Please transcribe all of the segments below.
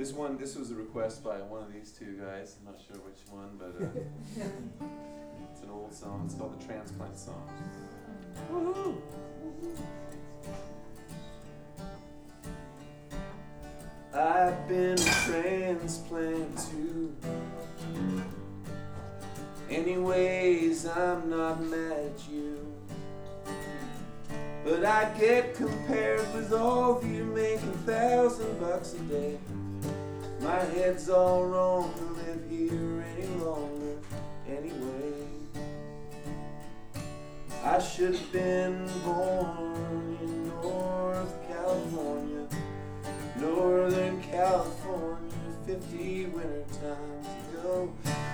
This was a request by one of these two guys. I'm not sure which one, but it's an old song. It's called the Transplant Song. Woohoo! I've been a transplant too. Anyways, I'm not mad at you. But I get compared with all of you making $1,000 a day. My head's all wrong to live here any longer anyway. I should have been born in Northern California, 50 winter times ago.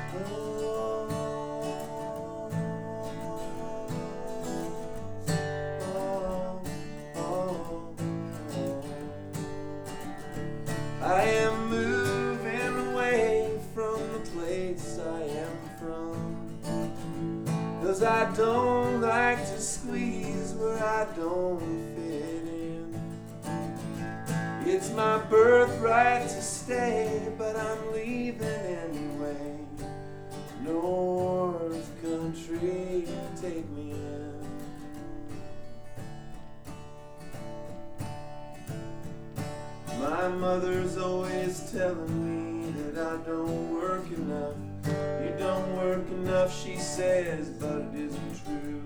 I am moving away from the place I am from, 'cause I don't like to squeeze where I don't fit in. It's my birthright to stay, but I'm leaving anyway. North Country, take me in. My mother's always telling me that I don't work enough. You don't work enough, she says, but it isn't true.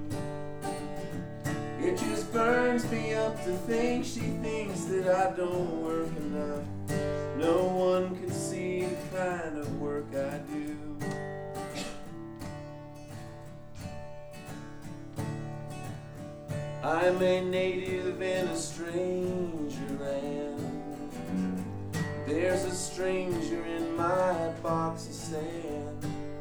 It just burns me up to think she thinks that I don't work enough. No one can see the kind of work I do. I'm a native in a stranger land. There's a stranger in my box of sand.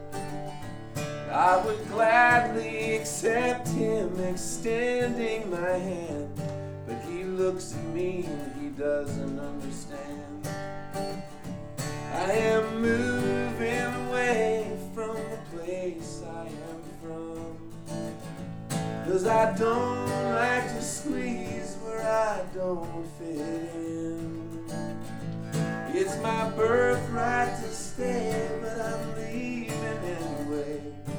I would gladly accept him extending my hand, but he looks at me and he doesn't understand. I am moving away from the place I am from, 'cause I don't like to squeeze where I don't fit in. It's my birthright to stay, but I'm leaving anyway.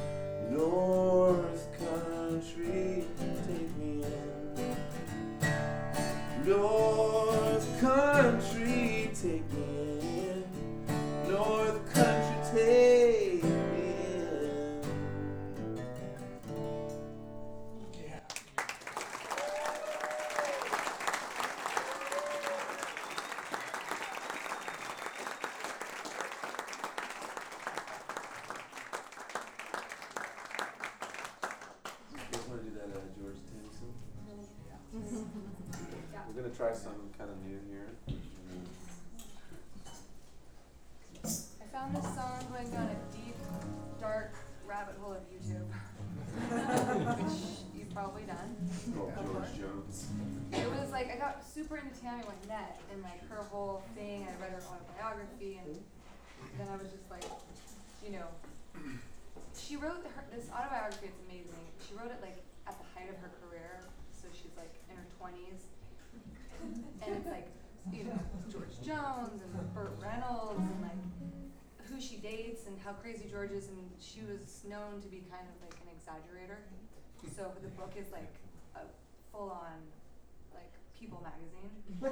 North Country, take me in. North Country, take me in. North Country, take me in. Yeah. George Tennyson. We're going to try something kind of new here. I found this song going down a deep, dark rabbit hole of YouTube, which you've probably done. Oh, George Jones. It was like, I got super into Tammy Wynette and like her whole thing. I read her autobiography, and then I was just like, you know, she wrote this autobiography. It's amazing. She wrote it like at the height of her career, so she's like in her 20s, and it's like, you know, George Jones and Burt Reynolds and like who she dates and how crazy George is, and she was known to be kind of like an exaggerator. So the book is like a full-on like People magazine.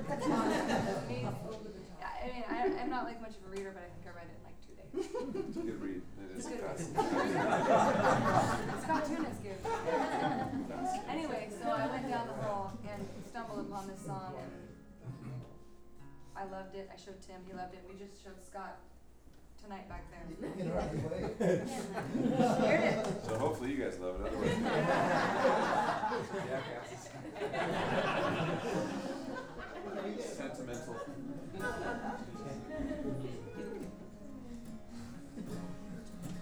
I'm not like much of a reader, but I think I read it in like 2 days. It's a good read. It is fast. It's cartoonist good. Anyway, so I went down the hole and stumbled upon this song, and I loved it. I showed Tim, he loved it. We just showed Scott tonight back there. So hopefully you guys love it. Otherwise,